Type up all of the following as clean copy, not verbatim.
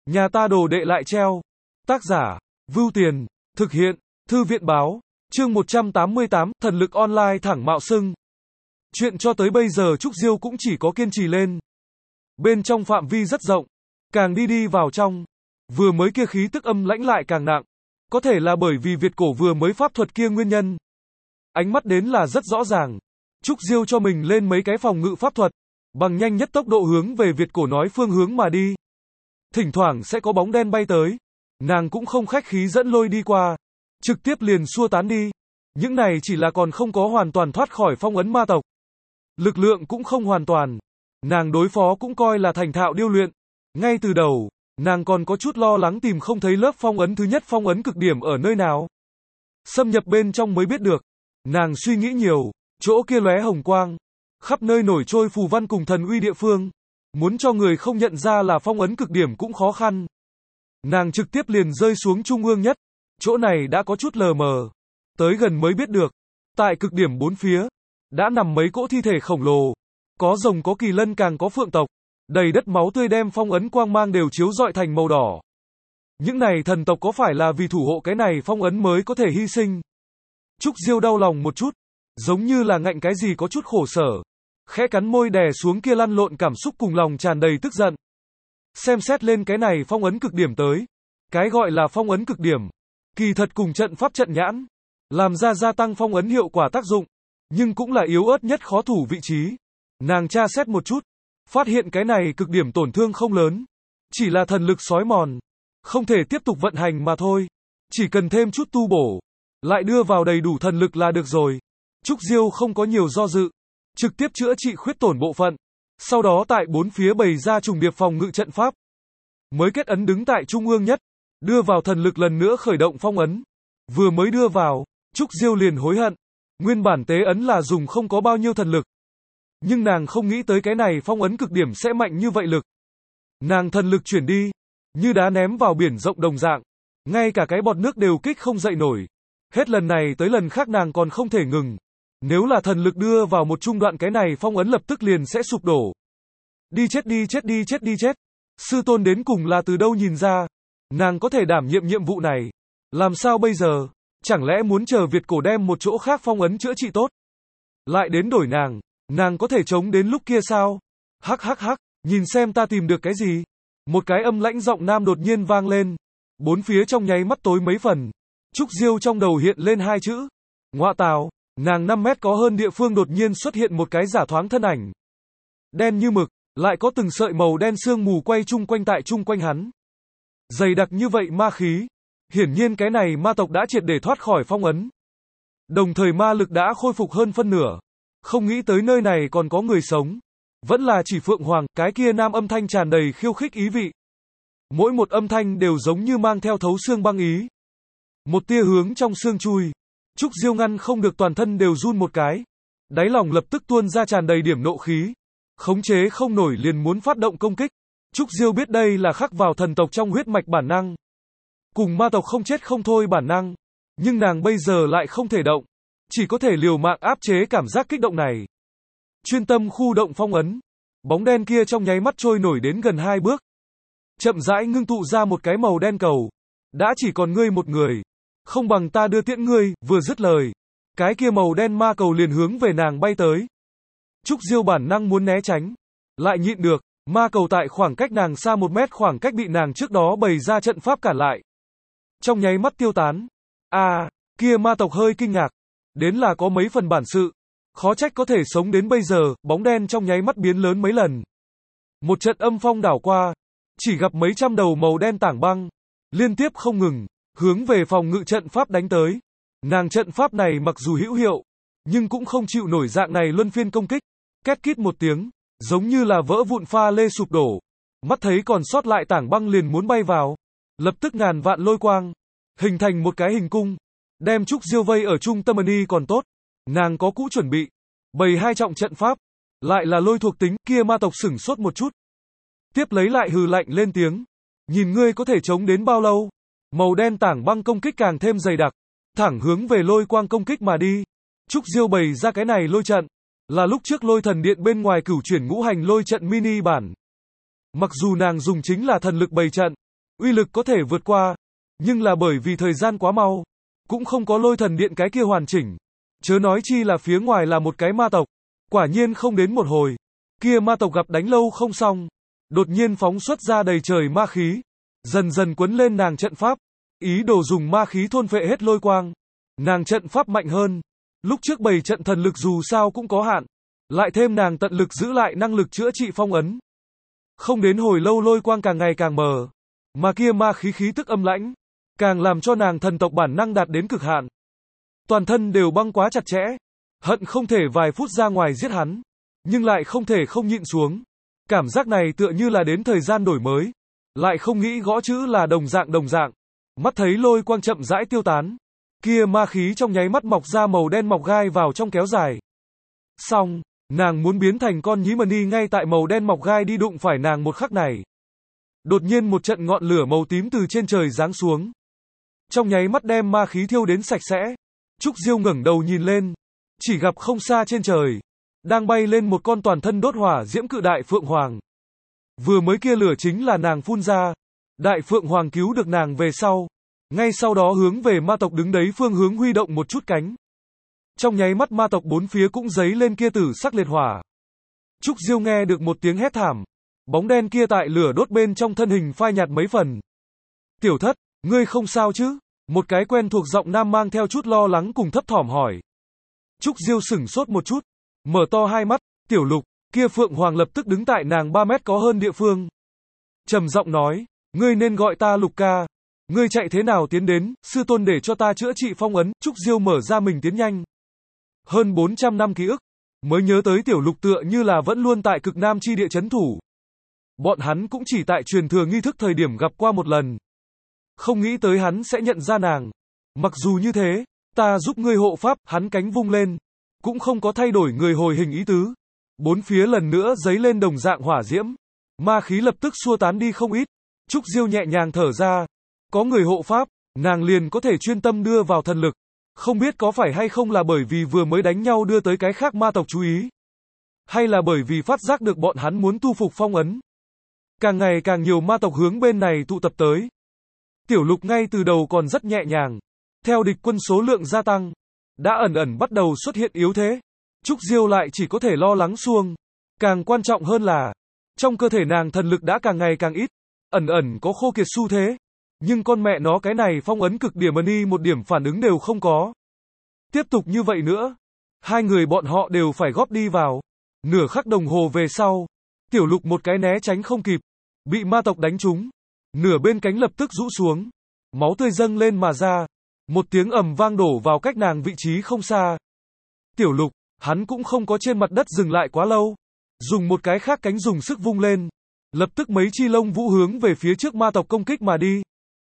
Nhà ta đồ đệ lại treo. Tác giả, Vưu Tiền, thực hiện, Thư viện báo, chương 188, thần lực online thẳng mạo xưng. Chuyện cho tới bây giờ Trúc Diêu cũng chỉ có kiên trì lên. Bên trong phạm vi rất rộng, càng đi vào trong, vừa mới kia khí tức âm lãnh lại càng nặng. Có thể là bởi vì Việt cổ vừa mới pháp thuật kia nguyên nhân. Ánh mắt đến là rất rõ ràng. Trúc Diêu cho mình lên mấy cái phòng ngự pháp thuật, bằng nhanh nhất tốc độ hướng về Việt cổ nói phương hướng mà đi. Thỉnh thoảng sẽ có bóng đen bay tới, nàng cũng không khách khí dẫn lôi đi qua, trực tiếp liền xua tán đi. Những này chỉ là còn không có hoàn toàn thoát khỏi phong ấn ma tộc. Lực lượng cũng không hoàn toàn, nàng đối phó cũng coi là thành thạo điêu luyện. Ngay từ đầu, nàng còn có chút lo lắng tìm không thấy lớp phong ấn thứ nhất, phong ấn cực điểm ở nơi nào. Xâm nhập bên trong mới biết được. Nàng suy nghĩ nhiều, chỗ kia lóe hồng quang, khắp nơi nổi trôi phù văn cùng thần uy địa phương. Muốn cho người không nhận ra là phong ấn cực điểm cũng khó khăn. Nàng trực tiếp liền rơi xuống trung ương nhất. Chỗ này đã có chút lờ mờ. Tới gần mới biết được. Tại cực điểm bốn phía, đã nằm mấy cỗ thi thể khổng lồ. Có rồng có kỳ lân càng có phượng tộc. Đầy đất máu tươi đem phong ấn quang mang đều chiếu rọi thành màu đỏ. Những này thần tộc có phải là vì thủ hộ cái này phong ấn mới có thể hy sinh? Trúc Diêu đau lòng một chút. Giống như là ngạnh cái gì có chút khổ sở. Khẽ cắn môi đè xuống kia lăn lộn cảm xúc cùng lòng tràn đầy tức giận. Xem xét lên cái này phong ấn cực điểm tới. Cái gọi là phong ấn cực điểm, kỳ thật cùng trận pháp trận nhãn, làm ra gia tăng phong ấn hiệu quả tác dụng, nhưng cũng là yếu ớt nhất khó thủ vị trí. Nàng tra xét một chút, phát hiện cái này cực điểm tổn thương không lớn, chỉ là thần lực xói mòn, không thể tiếp tục vận hành mà thôi. Chỉ cần thêm chút tu bổ, lại đưa vào đầy đủ thần lực là được rồi. Trúc Diêu không có nhiều do dự, trực tiếp chữa trị khuyết tổn bộ phận, sau đó tại bốn phía bày ra trùng điệp phòng ngự trận pháp. Mới kết ấn đứng tại trung ương nhất, đưa vào thần lực lần nữa khởi động phong ấn. Vừa mới đưa vào, Trúc Diêu liền hối hận. Nguyên bản tế ấn là dùng không có bao nhiêu thần lực. Nhưng nàng không nghĩ tới cái này phong ấn cực điểm sẽ mạnh như vậy lực. Nàng thần lực chuyển đi, như đá ném vào biển rộng đồng dạng. Ngay cả cái bọt nước đều kích không dậy nổi. Hết lần này tới lần khác nàng còn không thể ngừng. Nếu là thần lực đưa vào một trung đoạn cái này phong ấn lập tức liền sẽ sụp đổ. Đi chết đi chết đi chết đi chết. Sư tôn đến cùng là từ đâu nhìn ra. Nàng có thể đảm nhiệm nhiệm vụ này. Làm sao bây giờ? Chẳng lẽ muốn chờ Việt cổ đem một chỗ khác phong ấn chữa trị tốt? Lại đến đổi nàng có thể chống đến lúc kia sao? Hắc hắc hắc, nhìn xem ta tìm được cái gì? Một cái âm lãnh giọng nam đột nhiên vang lên. Bốn phía trong nháy mắt tối mấy phần. Trúc Diêu trong đầu hiện lên hai chữ. Ngọa tào, nàng 5 mét có hơn địa phương đột nhiên xuất hiện một cái giả thoáng thân ảnh. Đen như mực, lại có từng sợi màu đen sương mù quay chung quanh tại chung quanh hắn. Dày đặc như vậy ma khí. Hiển nhiên cái này ma tộc đã triệt để thoát khỏi phong ấn. Đồng thời ma lực đã khôi phục hơn phân nửa. Không nghĩ tới nơi này còn có người sống. Vẫn là chỉ Phượng Hoàng, cái kia nam âm thanh tràn đầy khiêu khích ý vị. Mỗi một âm thanh đều giống như mang theo thấu xương băng ý. Một tia hướng trong xương chui. Trúc Diêu ngăn không được toàn thân đều run một cái. Đáy lòng lập tức tuôn ra tràn đầy điểm nộ khí. Khống chế không nổi liền muốn phát động công kích. Trúc Diêu biết đây là khắc vào thần tộc trong huyết mạch bản năng. Cùng ma tộc không chết không thôi bản năng. Nhưng nàng bây giờ lại không thể động. Chỉ có thể liều mạng áp chế cảm giác kích động này. Chuyên tâm khu động phong ấn. Bóng đen kia trong nháy mắt trôi nổi đến gần 2 bước. Chậm rãi ngưng tụ ra một cái màu đen cầu. Đã chỉ còn ngươi một người. Không bằng ta đưa tiễn ngươi, vừa dứt lời. Cái kia màu đen ma cầu liền hướng về nàng bay tới. Trúc Diêu bản năng muốn né tránh. Lại nhịn được, ma cầu tại khoảng cách nàng xa 1 mét khoảng cách bị nàng trước đó bày ra trận pháp cản lại. Trong nháy mắt tiêu tán. Kia ma tộc hơi kinh ngạc. Đến là có mấy phần bản sự. Khó trách có thể sống đến bây giờ, bóng đen trong nháy mắt biến lớn mấy lần. Một trận âm phong đảo qua. Chỉ gặp mấy trăm đầu màu đen tảng băng. Liên tiếp không ngừng. Hướng về phòng ngự trận pháp đánh tới. Nàng trận pháp này mặc dù hữu hiệu. Nhưng cũng không chịu nổi dạng này luân phiên công kích. Két kít một tiếng. Giống như là vỡ vụn pha lê sụp đổ. Mắt thấy còn sót lại tảng băng liền muốn bay vào. Lập tức ngàn vạn lôi quang. Hình thành một cái hình cung. Đem Trúc Diêu vây ở trung tâm ni còn tốt. Nàng có cũ chuẩn bị. Bày 2 trọng trận pháp. Lại là lôi thuộc tính. Kia ma tộc sửng sốt một chút. Tiếp lấy lại hừ lạnh lên tiếng. Nhìn ngươi có thể chống đến bao lâu. Màu đen tảng băng công kích càng thêm dày đặc. Thẳng hướng về lôi quang công kích mà đi. Trúc Diêu bày ra cái này lôi trận. Là lúc trước lôi thần điện bên ngoài cửu chuyển ngũ hành lôi trận mini bản. Mặc dù nàng dùng chính là thần lực bày trận. uy lực có thể vượt qua, nhưng là bởi vì thời gian quá mau, cũng không có lôi thần điện cái kia hoàn chỉnh. Chớ nói chi là phía ngoài là một cái ma tộc. Quả nhiên không đến một hồi, kia ma tộc gặp đánh lâu không xong, đột nhiên phóng xuất ra đầy trời ma khí, dần dần quấn lên nàng trận pháp, ý đồ dùng ma khí thôn phệ hết lôi quang. Nàng trận pháp mạnh hơn, lúc trước bày trận thần lực dù sao cũng có hạn, lại thêm nàng tận lực giữ lại năng lực chữa trị phong ấn. Không đến hồi lâu lôi quang càng ngày càng mờ, mà kia ma khí khí tức âm lãnh, càng làm cho nàng thần tộc bản năng đạt đến cực hạn. Toàn thân đều băng quá chặt chẽ, hận không thể vài phút ra ngoài giết hắn, nhưng lại không thể không nhịn xuống. Cảm giác này tựa như là đến thời gian đổi mới, lại không nghĩ gõ chữ là đồng dạng. Mắt thấy lôi quang chậm rãi tiêu tán, kia ma khí trong nháy mắt mọc ra màu đen mọc gai vào trong kéo dài. Xong, nàng muốn biến thành con nhí mà đi ngay tại màu đen mọc gai đi đụng phải nàng một khắc này. Đột nhiên một trận ngọn lửa màu tím từ trên trời giáng xuống, trong nháy mắt đem ma khí thiêu đến sạch sẽ. Trúc Diêu ngẩng đầu nhìn lên, chỉ gặp không xa trên trời, đang bay lên một con toàn thân đốt hỏa diễm cự đại phượng hoàng. Vừa mới kia lửa chính là nàng phun ra. Đại phượng hoàng cứu được nàng về sau, ngay sau đó hướng về ma tộc đứng đấy phương hướng huy động một chút cánh. Trong nháy mắt ma tộc bốn phía cũng giấy lên kia tử sắc liệt hỏa. Trúc Diêu nghe được một tiếng hét thảm, bóng đen kia tại lửa đốt bên trong thân hình phai nhạt mấy phần. Tiểu thất, ngươi không sao chứ? Một cái quen thuộc giọng nam mang theo chút lo lắng cùng thấp thỏm hỏi. Trúc Diêu sửng sốt một chút, mở to hai mắt. Tiểu Lục, kia phượng hoàng lập tức đứng tại nàng 3 mét có hơn địa phương. Trầm giọng nói, ngươi nên gọi ta Lục ca. Ngươi chạy thế nào tiến đến, sư tôn để cho ta chữa trị phong ấn. Trúc Diêu mở ra mình tiến nhanh. Hơn 400 năm ký ức, mới nhớ tới Tiểu Lục tựa như là vẫn luôn tại cực nam chi địa trấn thủ. Bọn hắn cũng chỉ tại truyền thừa nghi thức thời điểm gặp qua một lần. Không nghĩ tới hắn sẽ nhận ra nàng. Mặc dù như thế, ta giúp ngươi hộ pháp. Hắn cánh vung lên, cũng không có thay đổi người hồi hình ý tứ. Bốn phía lần nữa giấy lên đồng dạng hỏa diễm, ma khí lập tức xua tán đi không ít. Trúc Diêu nhẹ nhàng thở ra, có người hộ pháp, nàng liền có thể chuyên tâm đưa vào thần lực. Không biết có phải hay không là bởi vì vừa mới đánh nhau đưa tới cái khác ma tộc chú ý, hay là bởi vì phát giác được bọn hắn muốn tu phục phong ấn. Càng ngày càng nhiều ma tộc hướng bên này tụ tập tới. Tiểu Lục ngay từ đầu còn rất nhẹ nhàng, theo địch quân số lượng gia tăng, đã ẩn ẩn bắt đầu xuất hiện yếu thế. Trúc Diêu lại chỉ có thể lo lắng xuông. Càng quan trọng hơn là, trong cơ thể nàng thần lực đã càng ngày càng ít, ẩn ẩn có khô kiệt xu thế. Nhưng con mẹ nó cái này phong ấn cực điểm ni một điểm phản ứng đều không có. Tiếp tục như vậy nữa, hai người bọn họ đều phải góp đi vào. Nửa khắc đồng hồ về sau, Tiểu Lục một cái né tránh không kịp, bị ma tộc đánh trúng. Nửa bên cánh lập tức rũ xuống, máu tươi dâng lên mà ra. Một tiếng ầm vang đổ vào cách nàng vị trí không xa. Tiểu Lục, hắn cũng không có trên mặt đất dừng lại quá lâu, dùng một cái khác cánh dùng sức vung lên, lập tức mấy chi lông vũ hướng về phía trước ma tộc công kích mà đi.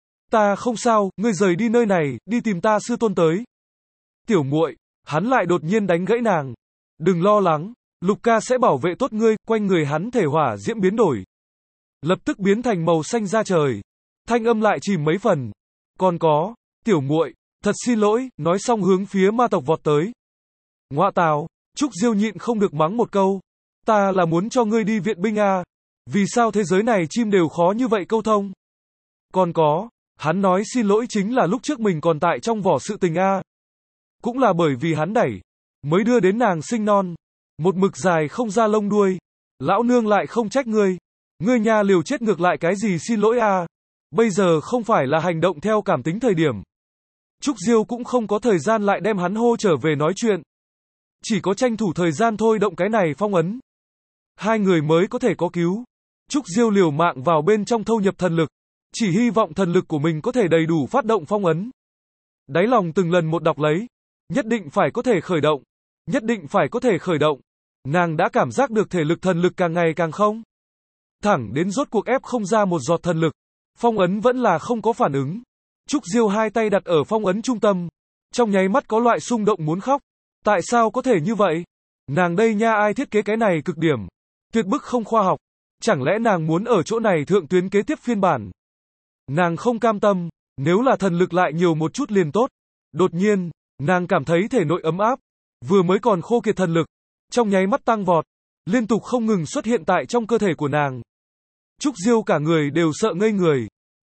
Ta không sao, ngươi rời đi nơi này, đi tìm ta sư tôn tới. Tiểu muội, hắn lại đột nhiên đánh gãy nàng. Đừng lo lắng, Lục ca sẽ bảo vệ tốt ngươi. Quanh người hắn thể hỏa diễm biến đổi, lập tức biến thành màu xanh da trời. Thanh âm lại chìm mấy phần. Còn có, tiểu muội, thật xin lỗi, nói xong hướng phía ma tộc vọt tới. Ngoạ tào, Trúc Diêu nhịn không được mắng một câu. Ta là muốn cho ngươi đi viện binh à? Vì sao thế giới này chim đều khó như vậy câu thông? Còn có, hắn nói xin lỗi chính là lúc trước mình còn tại trong vỏ sự tình à? Cũng là bởi vì hắn đẩy, mới đưa đến nàng sinh non. Một mực dài không ra lông đuôi. Lão nương lại không trách ngươi. Ngươi nha liều chết ngược lại cái gì xin lỗi à? Bây giờ không phải là hành động theo cảm tính thời điểm. Trúc Diêu cũng không có thời gian lại đem hắn hô trở về nói chuyện. Chỉ có tranh thủ thời gian thôi động cái này phong ấn. Hai người mới có thể có cứu. Trúc Diêu liều mạng vào bên trong thâu nhập thần lực. Chỉ hy vọng thần lực của mình có thể đầy đủ phát động phong ấn. Đáy lòng từng lần một đọc lấy. Nhất định phải có thể khởi động. Nhất định phải có thể khởi động. Nàng đã cảm giác được thể lực thần lực càng ngày càng không. Thẳng đến rốt cuộc ép không ra một giọt thần lực. Phong ấn vẫn là không có phản ứng. Trúc Diêu hai tay đặt ở phong ấn trung tâm. Trong nháy mắt có loại xung động muốn khóc. Tại sao có thể như vậy? Nàng đây nha ai thiết kế cái này cực điểm. Tuyệt bức không khoa học. Chẳng lẽ nàng muốn ở chỗ này thượng tuyến kế tiếp phiên bản? Nàng không cam tâm. Nếu là thần lực lại nhiều một chút liền tốt. Đột nhiên, nàng cảm thấy thể nội ấm áp. Vừa mới còn khô kiệt thần lực, trong nháy mắt tăng vọt. Liên tục không ngừng xuất hiện tại trong cơ thể của nàng. Trúc Diêu cả người đều sợ ngây người.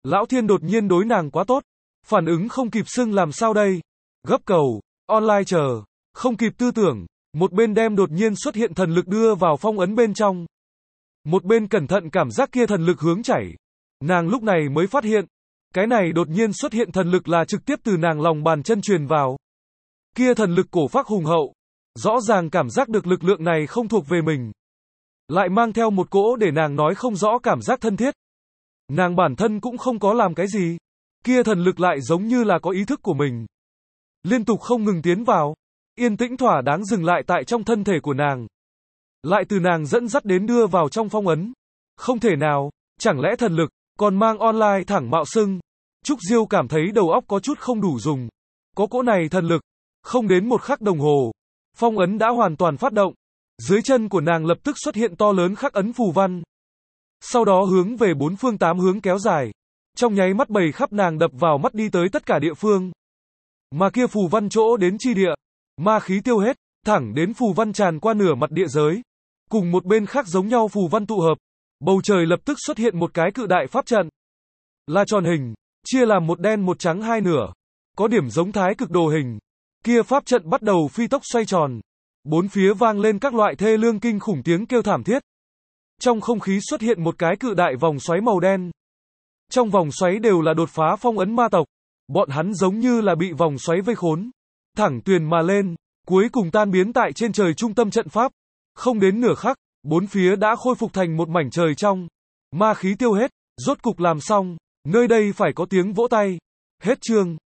Lão Thiên đột nhiên đối nàng quá tốt. Phản ứng không kịp xưng làm sao đây? Gấp cầu, online chờ, không kịp tư tưởng, một bên đem đột nhiên xuất hiện thần lực đưa vào phong ấn bên trong. Một bên cẩn thận cảm giác kia thần lực hướng chảy. Nàng lúc này mới phát hiện, cái này đột nhiên xuất hiện thần lực là trực tiếp từ nàng lòng bàn chân truyền vào. Kia thần lực cổ phác hùng hậu, rõ ràng cảm giác được lực lượng này không thuộc về mình. Lại mang theo một cỗ để nàng nói không rõ cảm giác thân thiết. Nàng bản thân cũng không có làm cái gì. Kia thần lực lại giống như là có ý thức của mình. Liên tục không ngừng tiến vào. Yên tĩnh thỏa đáng dừng lại tại trong thân thể của nàng. Lại từ nàng dẫn dắt đến đưa vào trong phong ấn. Không thể nào, chẳng lẽ thần lực, còn mang online thẳng mạo xưng. Trúc Diêu cảm thấy đầu óc có chút không đủ dùng. Có cỗ này thần lực. Không đến một khắc đồng hồ. Phong ấn đã hoàn toàn phát động. Dưới chân của nàng lập tức xuất hiện to lớn khắc ấn phù văn. Sau đó hướng về bốn phương tám hướng kéo dài. Trong nháy mắt bầy khắp nàng đập vào mắt đi tới tất cả địa phương. Mà kia phù văn chỗ đến chi địa. Ma khí tiêu hết, thẳng đến phù văn tràn qua nửa mặt địa giới. Cùng một bên khác giống nhau phù văn tụ hợp. Bầu trời lập tức xuất hiện một cái cự đại pháp trận. Là tròn hình, chia làm một đen một trắng hai nửa. Có điểm giống thái cực đồ hình. Kia pháp trận bắt đầu phi tốc xoay tròn. Bốn phía vang lên các loại thê lương kinh khủng tiếng kêu thảm thiết. Trong không khí xuất hiện một cái cự đại vòng xoáy màu đen. Trong vòng xoáy đều là đột phá phong ấn ma tộc. Bọn hắn giống như là bị vòng xoáy vây khốn. Thẳng tuyền mà lên, cuối cùng tan biến tại trên trời trung tâm trận pháp. Không đến nửa khắc, bốn phía đã khôi phục thành một mảnh trời trong. Ma khí tiêu hết, rốt cục làm xong, nơi đây phải có tiếng vỗ tay. Hết chương.